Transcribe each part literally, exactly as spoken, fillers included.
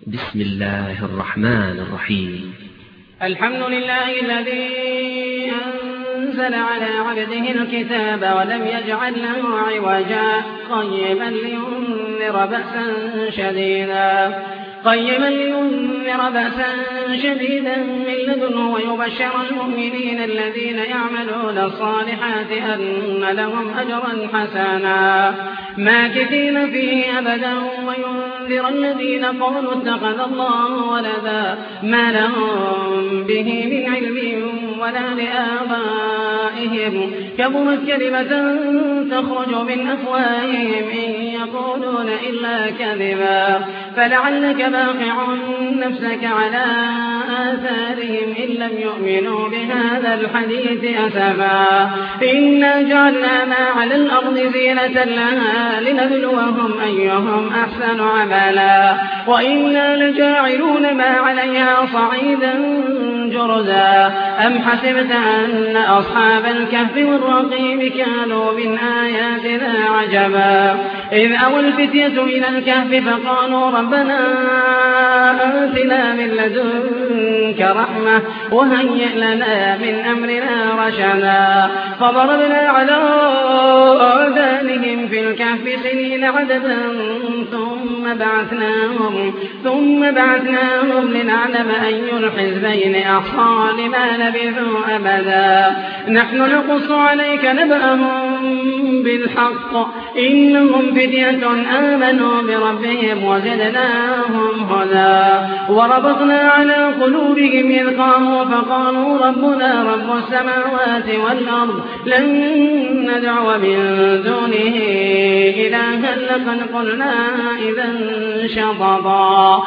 بسم الله الرحمن الرحيم. الحمد لله الذي أنزل على عبده الكتاب ولم يجعل له عوجا قيما لينذر بأسا شديدا قيما لينذر بأسا شديدا من لدنه ويبشر المؤمنين الذين يعملون الصالحات أن لهم أجرا حسنا ماكثين فيه أبدا وينذر الذين قالوا اتخذ الله ولدا ما لهم به من علم ولا لآبائهم كبرت كلمة تخرج من أفواههم إن يقولون إلا كذبا فلعلك باقع نفسك على آثارهم إن لم يؤمنوا بهذا الحديث أسفا إنا جعلنا ما على الأرض زينة لها لنبلوهم أيهم أحسن عملا وإنا لجاعلون ما عليها صعيدا جرزا أم حسبت أن أصحاب الكهف والرقيم كانوا من آياتنا عجبا إذ أوى الفتية إلى الكهف فقالوا ربنا آتنا من لدنك رحمة وهيئ لنا من أمرنا رشدا فضربنا على آذانهم في الكهف سنين عددا ثم بعثناهم ثم بعثناهم لنعلم أي الحزبين أحصى لما لبثوا أبدا نحن نقص عليك نبأهم بالحق إنهم فتية آمنوا بربهم وزدناهم هدى وربطنا على قلوبهم إذ قاموا فقالوا ربنا رب السماوات والأرض لن ندعو من دونه إلها لقد قلنا إذا شططا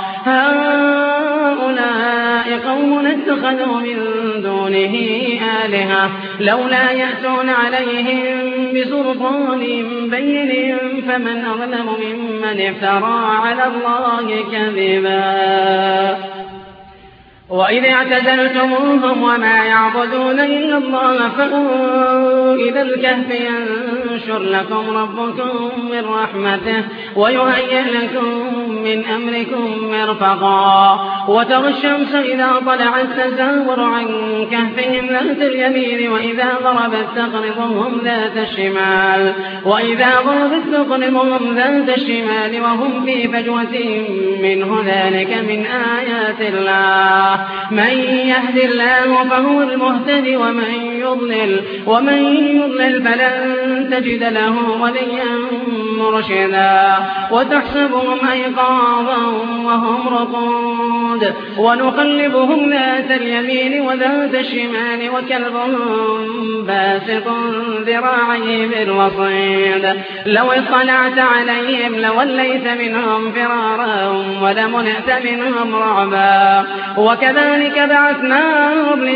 هؤلاء قوم اتخذوا من دونه آلهة لولا يأتون عليهم بسلطان بين فمن أظلم ممن افترى على الله كذبا وإذ اعتزلتموهم وما يعبدون إلا الله فأووا إلى الكهف ينشر لكم ربكم من رحمته ويهيئ لكم من أمركم مرفقا وترى الشمس إذا طلعت تزاور عن كهفهم ذات اليمين وإذا غربت تقرضهم ذات الشمال وإذا غربت تقرضهم ذات الشمال وهم في فجوة منه ذلك من آيات الله من يهد الله فهو المهتدي ومن يضلل ومن يضلل فلن تجد له وليا مرشدا وتحسبهم أيقاظا وهم رقود ونقلبهم ذات اليمين وذات الشمال وكلبهم باسط ذراعيه بالوصيد لو اطلعت عليهم لوليت منهم فرارا ولملئت منهم رعبا وكذلك بعثناهم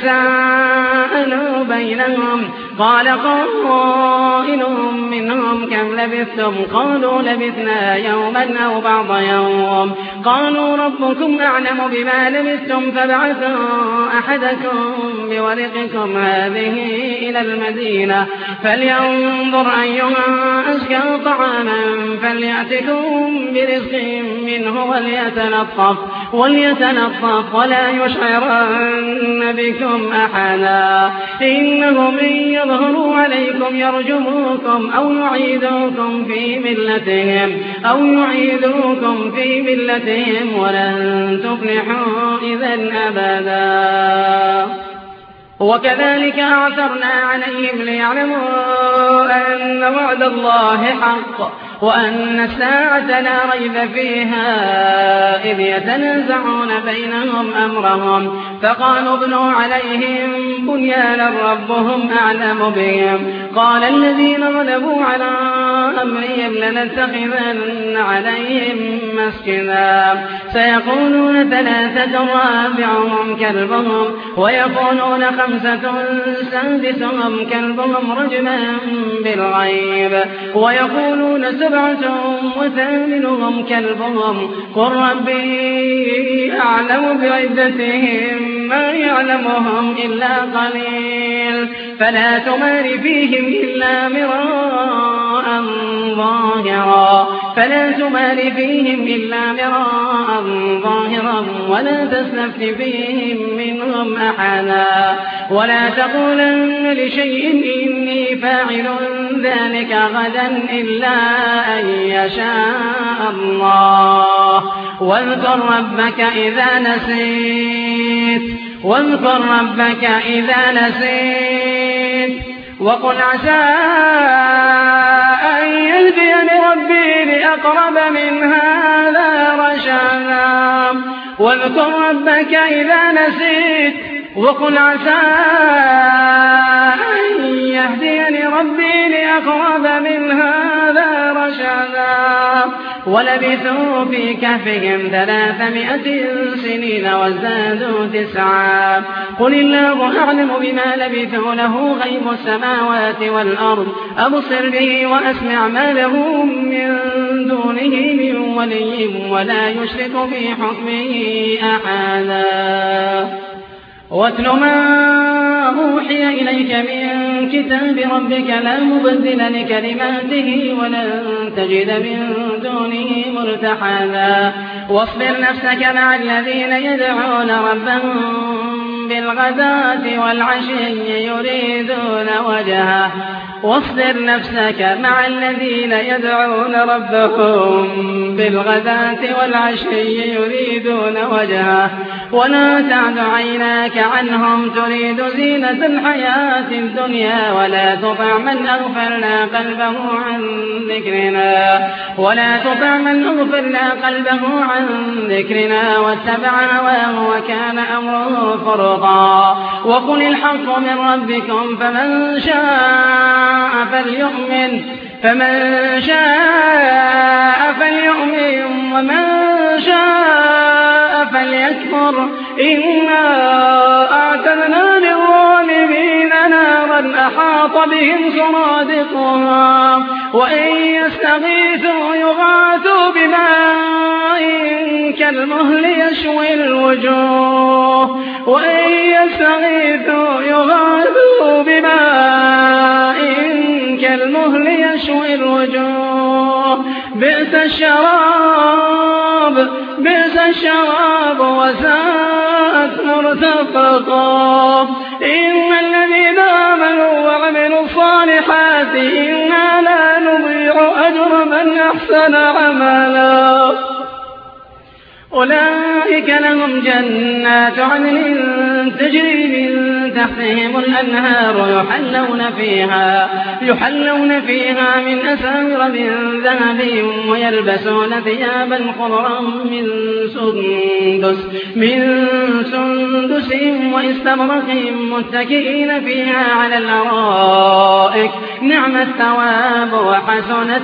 ليتساءلوا بينهم قال قائل منهم كم لبثتم قالوا لبثنا يوما أو بعض يوم قالوا ربكم أعلم بما لبثتم فابعثوا أحدكم بورقكم هذه إلى المدينة فلينظر أيها أزكى طعاما فليأتكم برزق منه وليتلطف وليتلطف ولا يشعرن بكم أحدا إنهم إن يظهروا عليكم يرجموكم أو يعيدوكم في ملتهم أو يعيدوكم في ملتهم ولن تفلحوا إذا أبدا وكذلك أعثرنا عليهم ليعلموا أن وعد الله حق وأن الساعة لا ريب فيها إذ يتنازعون بينهم أمرهم فقالوا ابنوا عليهم بنيانا ربهم أعلم بهم قال الذين غلبوا على أمرهم لنتخذن عليهم مسجدا سيقولون ثلاثة رابعهم كلبهم ويقولون خمسة سادسهم كلبهم رجما بالغيب ويقولون سبعة وثامنهم كلبهم قل ربي أعلم بعدتهم ما يعلمهم إلا قليل فلا تمار فيهم إلا مراء مراء ظاهرا فلا تمال فيهم إلا مراء ظاهرا ولا تستفت فيهم منهم أحدا ولا تقولن لشيء إني فاعل ذلك غدا إلا أن يشاء الله واذكر ربك إذا نسيت واذكر ربك إذا نسيت وقل عسى أن يهديني ربي لأقرب من هذا رشدا واذكر ربك إذا نسيت وقل عسى أن يهديني ربي لأقرب من هذا رشدا ولبثوا في كهفهم ثلاثمائة سنين وازدادوا تسعا قل الله أعلم بما لبثوا له غيب السماوات والأرض أبصر به وأسمع ما لهم من دونه من ولي ولا يشرك في حكمه أحدا واتل ما أوحي إليك من كتاب ربك لا مبدل لكلماته ولن تجد من دونه ملتحدا واصبر نفسك مع الذين يدعون ربهم بالغداة والعشي يريدون وجهه واصبر نفسك مع الذين يدعون ربهم بالغداة والعشي يريدون وجهه ولا تعد عيناك عنهم تريد زينة الحياة الدنيا ولا تطع من أغفلنا قلبه عن ذكرنا ولا تطع من أغفلنا قلبه عن ذكرنا واتبع هواه وكان أمره فرطا وقل الحق من ربكم فمن شاء فليؤمن فمن شاء فليؤمن ومن شاء فليكفر إنا أعتدنا للظالمين نارا أحاط بهم سرادقها وإن يستغيثوا يغاثوا بماء كالمهل يشوي الوجوه وإن يستغيثوا يغاثوا بماء كالمهل يشوي الوجوه بئس الشراب بئس الشراب وساءت مرتفقا إن الذين آمنوا وعملوا الصالحات إنا لا نضيع أجر من أحسن عملا أولئك لهم جنات عدن تجري من تحتهم الأنهار يحلون فيها يحلون فيها من أساور من ذهب ويلبسون ثيابا خضرا من سندس من سندس واستبرق متكئين فيها على الأرائك نعم الثواب وحسنت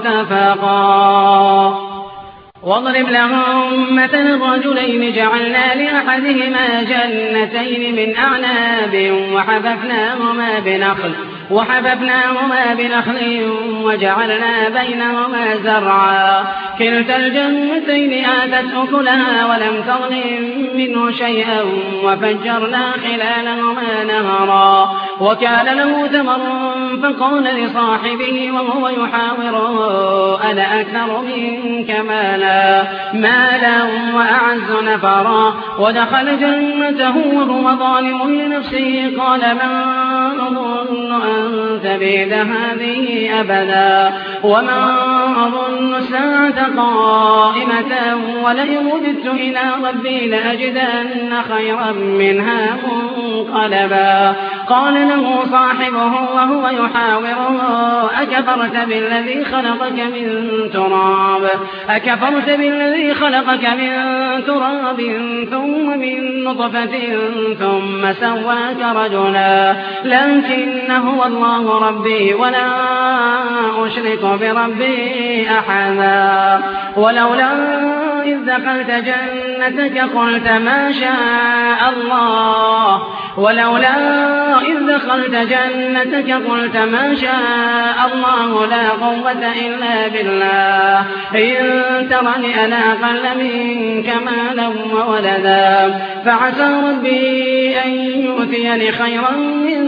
مرتفقا واضرب لهم مثل رجلين جعلنا لأحدهما جنتين من أعناب وحففناهما بنخل وحففناهما بنخل وجعلنا بينهما زرعا كلتا الجنتين آتت أكلها ولم تظلم منه شيئا وفجرنا خلالهما نهرا وكان له ثمر فقال لصاحبه وهو يحاوره أنا أكثر منك مالا مالا وأعز نفرا ودخل جنته وهو ظالم لنفسه قال من أظن أن تبيد هذه أبدا وما أظن الساعة قائمة ولئن رددت إلى ربي لأجدن خيرا منها منقلبا قال له صاحبه وهو يحاوره أكفرت بالذي خلقك من تراب أكفرت بالذي خلقك من تراب ثم من نطفة ثم سواك رجلا لكن هو الله ربي ولا أشرك بربي أحدا ولولا إذ دخلت جنتك قلت ما شاء الله ولولا إذ دخلت جنتك قلت ما شاء الله لا قوة إلا بالله إن ترني أنا أقل منك مالا وولدا فعسى ربي أن يؤتيني خيرا من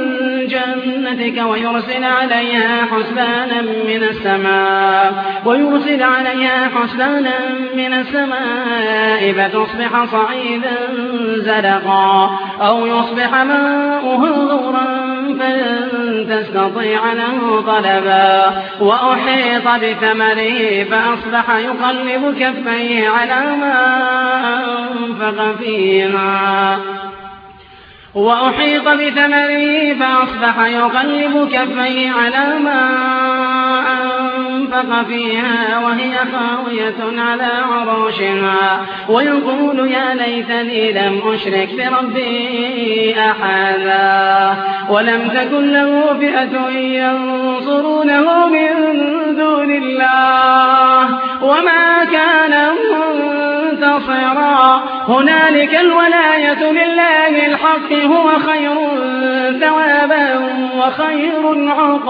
جنتك ويرسل عليها حسبانا من السماء ويرسل عليها حسبانا من السماء فتصبح صعيدا زلقا أو يصبح ماؤها غورا فلن تستطيع له طلبا وأحيط بثمره فأصبح يقلب كفيه على ما أنفق فيها وأحيط بثمره فأصبح يقلب كفيه على ما أنفق فيها وهي خاوية على عروشها ويقول يا ليتني لم أشرك بربي أحدا ولم تكن له فئة ينصرونه من دون الله وما كان منتصرا هنالك الولاية لله الحق هو خير ثوابا وخير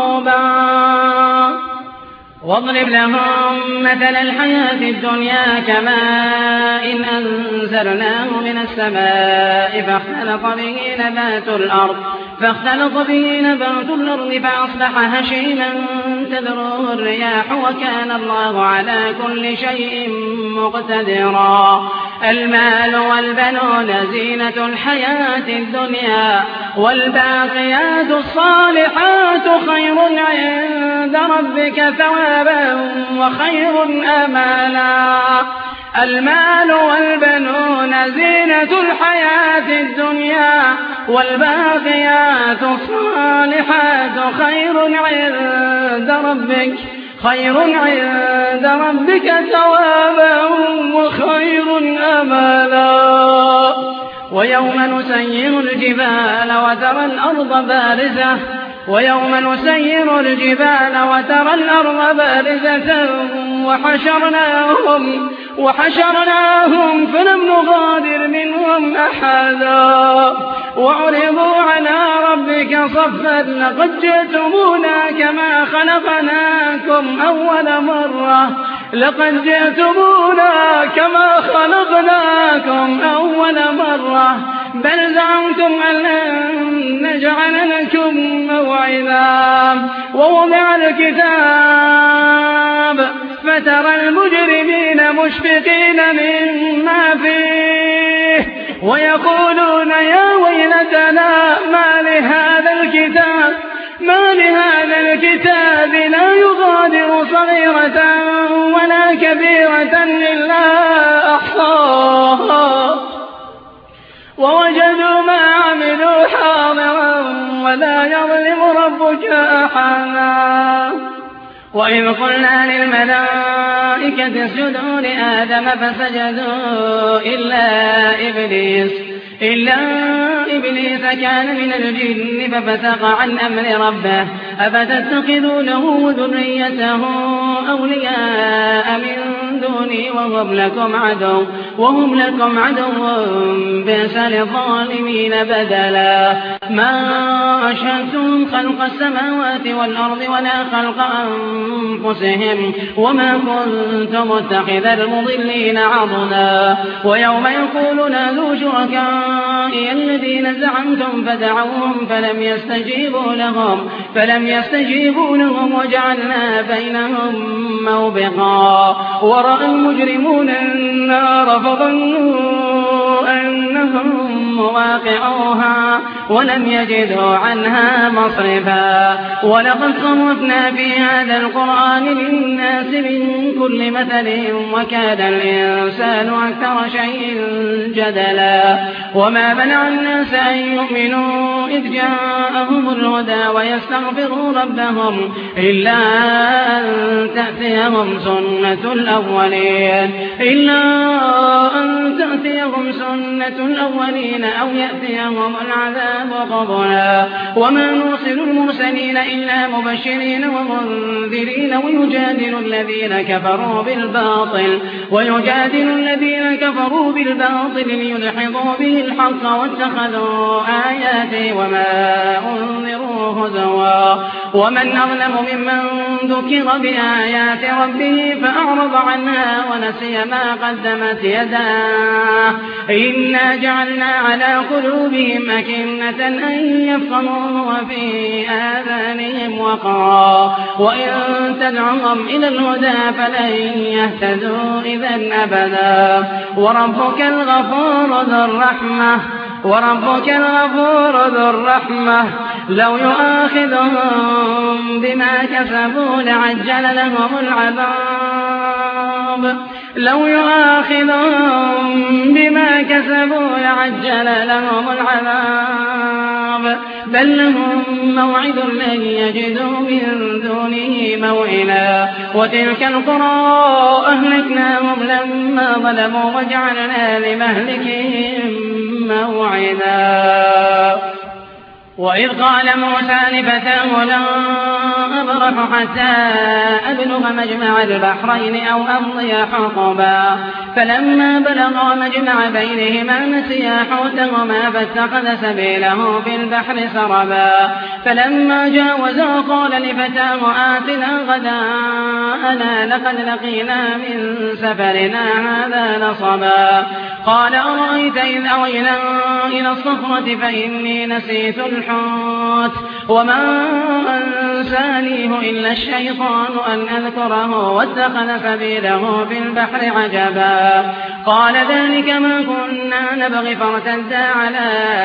عقبا واضرب لهم مثل الحياة الدنيا كماء إن أنزلناه من السماء فاختلط به نبات الأرض فاختلط به نبات الأرض فأصبح هشيما تذروه الرياح وكان الله على كل شيء مقتدرا المال والبنون زينة الحياة الدنيا والباقيات الصالحات خير عند ربك ثوابا وخير أمالا المال والبنون زينة الحياة الدنيا والباقيات الصالحات خير عند ربك خير عند ربك ثوابا وخير أمالا ويوم نسير الجبال وترى الأرض بارزة ويوم نسير الجبال وترى الأرض بارزة وحشرناهم وحشرناهم فلم نغادر منهم أحدا وعرضوا على ربك صفا لقد جئتمونا كما خلقناكم أول مرة لقد جئتمونا كما خلقناكم أول مرة بل زعمتم أن لن نجعل لكم موعدا ووضع الكتاب فترى المجرمين مشفقين مما فيه ويقولون يا ويلتنا ما لهذا الكتاب ما لهذا الكتاب لا يغادر صغيرة ولا كبيرة إلا أحصاها ووجدوا ما عملوا حاضرا ولا يظلم ربك أحدا وإذ قلنا للملائكة اسجدوا لآدم فسجدوا إلا إبليس إلا إبليس كان من الجن ففسق عن أمر ربه أفتتخذونه وذريته أولياء من دوني وهم لكم عدو وهم لكم عدو بئس للظالمين بدلا ما أشهدتم خلق السماوات والأرض ولا خلق أنفسهم وما كنت متخذ المضلين عضدا ويوم يقول نادوا شركائي الذين زعمتم فدعوهم فلم يستجيبوا لهم فلم يستجيبوا لهم وجعلنا بينهم موبقا ورأى المجرمون النار فظنوا أنهم مواقعوها ولم يجدوا عنها مصرفا ولقد صرفنا في هذا القرآن للناس من كل مثل وكاد الإنسان أكثر شيء جدلا وما منع الناس أن يؤمنوا إذ جاءهم الهدى ويستغفروا ربهم إلا أن تأتيهم سنة الأولين إلا أن تأتيهم سنة الأولين أو يأتيهم العذاب قبلا وما نرسل المرسلين إلا مبشرين ومنذرين ويجادل الذين كفروا بالباطل ويجادل الذين كفروا بالباطل ليدحضوا به الحق واتخذوا آياتي وما أنذروا هزوا ومن أظلم ممن ذكر بآيات ربه فأعرض عنها ونسي ما قدمت يداه إنا جعلنا على قلوبهم أكنة أن يفقهوه وفي آذانهم وقرا وإن تدعهم إلى الهدى فلن يهتدوا إذا أبدا وربك الغفور ذو الرحمة وربك الغفور ذو الرحمة لو يؤاخذهم بما كسبوا لعجل لهم العذاب لو يؤاخذهم بما كسبوا لعجل لهم العذاب بل لهم موعد لن يجدوا من دونه موئلا وتلك القرى أهلكناهم لما ظلموا وجعلنا لمهلكهم موعدا وإذ قال موسى لفتاه لن أبرح حتى أبلغ مجمع البحرين أو أمضي حقبا فلما بلغا مجمع بينهما نسيا حوتهما فاتخذ سبيله في البحر سربا فلما جاوزا قال لفتاه آتنا غداءنا لقد لقينا من سفرنا هذا نصبا قال أرأيت إذ أوينا إلى الصخرة فإني نسيت الحوت وما أنسانيه إلا الشيطان أن أذكره واتخذ سبيله في البحر عجبا قال ذلك ما كنا نبغي فارتدا على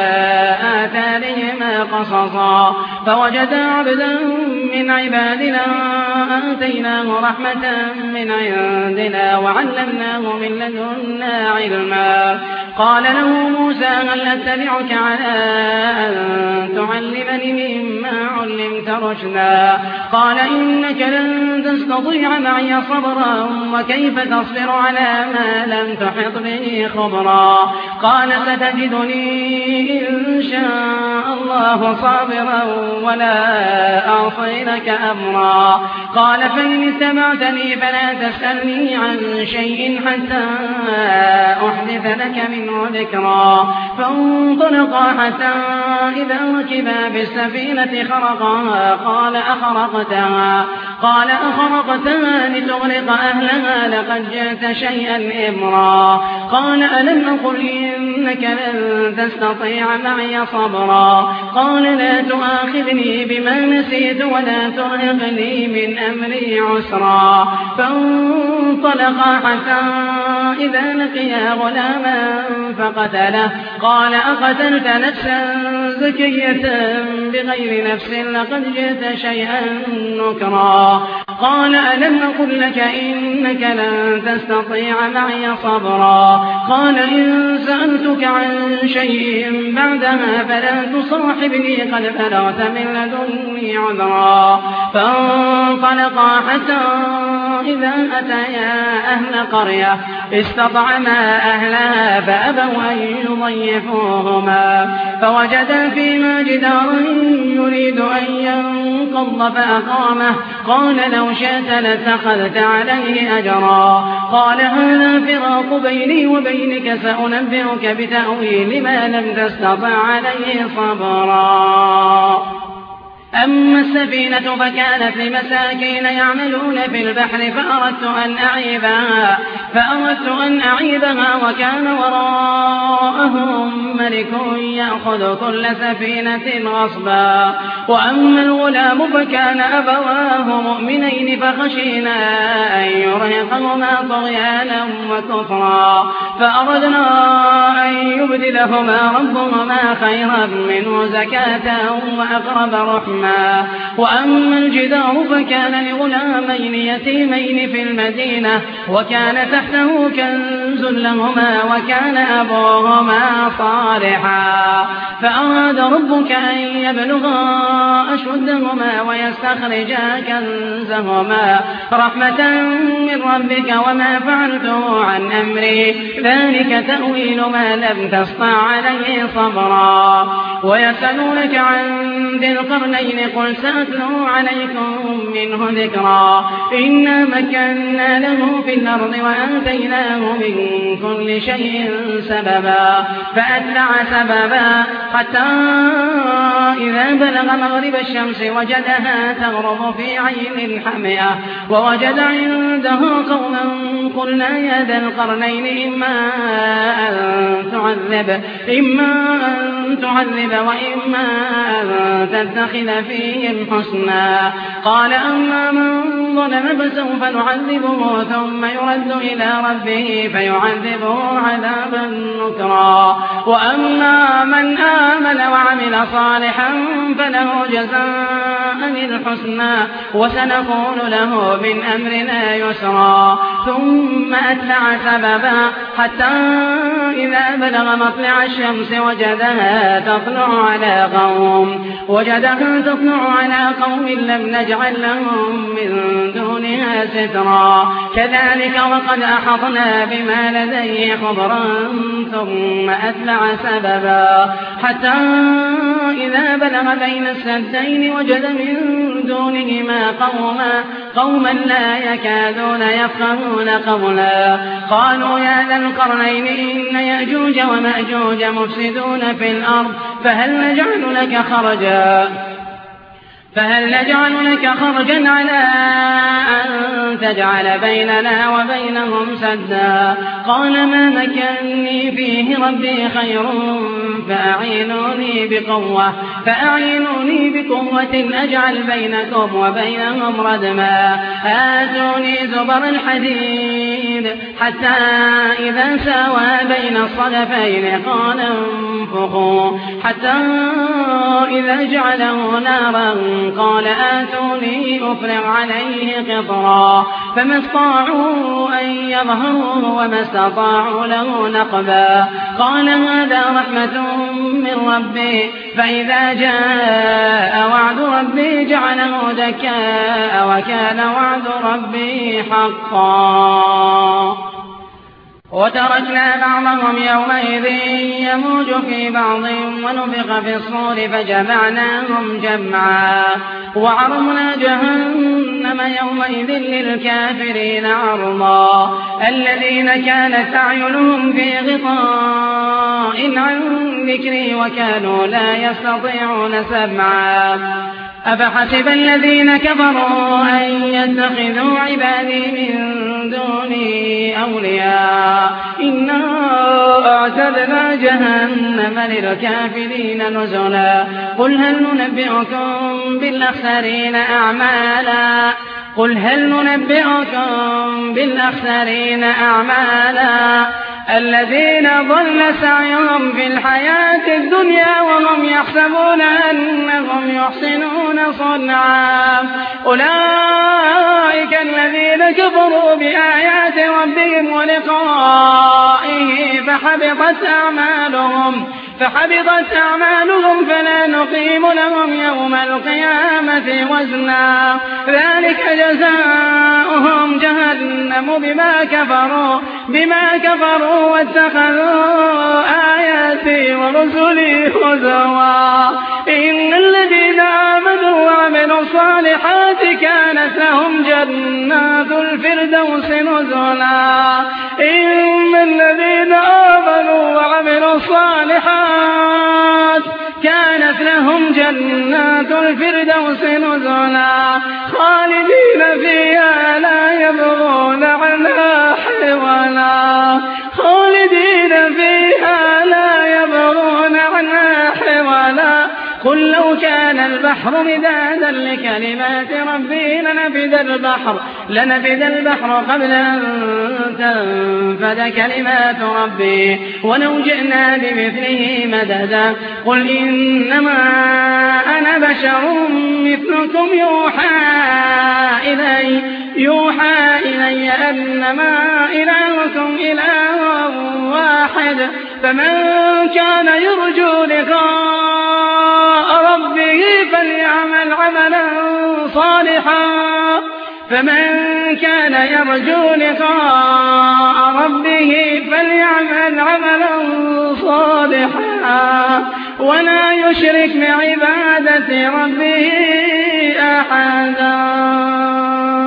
آثارهما قصصا فوجدا عبدا من عبادنا آتيناه رحمة من عندنا وعلمناه من لدنا علما قال له موسى هل أتبعك على أن تعلمني مما علمت رشدا قال إنك لن تستطيع معي صبرا وكيف تصبر على ما لم تحط به خبرا قال ستجدني إن شاء الله صابرا ولا أعصي لك أمرا قال فإن اتبعتني فلا تسألني عن شيء حتى أحدث لك منه ذكرا فانطلقا حتى إذا ركبا بالسفينة خرقها قال أخرقتها قال أخرقتها لتغرق أهلها لقد جئت شيئا إمرا قال ألم أقل إنك لن تستطيع معي صبرا قال لا تؤاخذني بما نسيت ولا ترهقني من أمري عسرا فانطلقا حتى إذا لقيا غلاما فقتله قال أقتلت نفسا زكية بغير نفس لقد جئت شيئا نكرا قال ألم أقل لك إنك لن تستطيع معي صبرا قال إن سألتك عن شيء بعدها فلا تصاحبني قد بلغت من لدني عذرا فانطلقا حتى إذا أتيا أهل قرية استطعما أهلها فأبوا أن يضيفوهما فوجدا فيما جدارا يريد أن ينقض فأقامه قال لو شئت لاتخذت عليه أجرا قال هذا فراق بيني وبينك سأنبئك بتأويل ما لم تستطع عليه صبرا أما السفينة فكانت لمساكين يعملون في البحر فأردت أن أعيبها فأردت أن أعيبها وكان وراءهم ملك يأخذ كل سفينة غصبا وأما الغلام فكان أبواه مؤمنين فخشينا أن يرهقهما طغيانا وكفرا فأردنا أن يبدلهما ربهما خيرا منه زكاة وأقرب رحما وأما الجدار فكان لغلامين يتيمين في المدينة وكان تحته كنز لهما وكان أبوهما صالحا فأراد ربك أن يبلغا أشدهما ويستخرجا كنزهما رحمة من ربك وما فعلته عن أمري ذلك تأويل ما لم تسطع عليه صبرا ويسألونك عن ذي القرنين قل سأتلو عليكم منه ذكرا إنا مكنا له في الأرض وآتيناه من كل شيء سببا فأتبع سببا حتى إذا بلغ مغرب الشمس وجدها تغرب في عين حمئة ووجد عنده قوما قلنا يا ذا القرنين إما أن تعذب إما أن تعذب وإما أن تتخذ فيهم حسنا. قال أما من ظلم فسوف نعذبه ثم يرد إلى ربه فيعذبه عذابا نكرا. وأما من آمن وعمل صالحا فله جزاء الحسنى وسنقول له من أمرنا يسرا. ثم أتبع سببا حتى إذا بلغ مطلع الشمس وجدها تطلع على قوم وجدها تطلع على قوم لم نجعل لهم من دونها سترا. كذلك وقد أحطنا بما لديه خبرا ثم أتبع سببا حتى إذا بلغ بين السدين وجد من دونهما قوما قوما لا يكادون يفقهون قولا. قالوا يا ذا القرنين إن يأجوج ومأجوج مفسدون في الأرض فهل نجعل لك خرجا فهل نجعل لك خرجا على أن تجعل بيننا وبينهم سدا. قال ما مكنني فيه ربي خير فأعينوني بقوة فأعينوني بقوة أجعل بينكم وبينهم ردما. آتوني زبر الحديد حتى إذا ساوى بين الصدفين قال انفخوا حتى إذا جعله نارا قال آتوني أفرغ عليه قطرا. فما استطاعوا أن يظهروه وما استطاعوا له نقبا. قال هذا رحمة من ربي فإذا جاء وعد ربي جعله دكاء وكان وعد ربي حقا. وتركنا بعضهم يومئذ يموج في بعض ونفخ في الصور فجمعناهم جمعا. وعرضنا جهنم يومئذ للكافرين عرضا. الذين كانت أعينهم في غطاء عن ذكري وكانوا لا يستطيعون سمعا. أفحسب الذين كفروا أن يتخذوا عبادي من دوني أولياء إنا أعتدنا جهنم للكافرين نزلا. قل هل ننبئكم بالأخسرين أعمالا قل هل ننبئكم بالأخسرين أعمالا الذين ضل سعيهم في الحياة الدنيا وهم يحسبون أنهم يحسنون صنعا. أولئك الذين كفروا بآيات ربهم ولقائه فحبطت أعمالهم فحبطت أعمالهم فلا نقيم لهم يوم القيامة وزنا. ذلك جزاؤهم جهنم بما كفروا بما كفروا واتخذوا آياتي ورسلي هزوا. إن الذين آمنوا وعملوا الصالحات كانت لهم جنات الفردوس نزلا. إن الذين آمنوا وعملوا الصالحات كانت لهم جنات الفردوس نزلا خالدين فيها لا يبغون عنها حولا خالدين فيها لا يبغون عنها حولا. قل لو كان البحر مدادا لكلمات ربي لنفد البحر لنفد البحر قبل أن تنفد كلمات ربي ولو جئنا بمثله مددا. قل إنما أنا بشر مثلكم يوحى إلي يوحى إلي أنما إلهكم إله واحد فمن كان يرجو لقاء ربه فليعمل عملا صالحا فمن كان يرجو لقاء ربه فليعمل عملا صالحا ولا يشرك بعبادة ربه أحدا.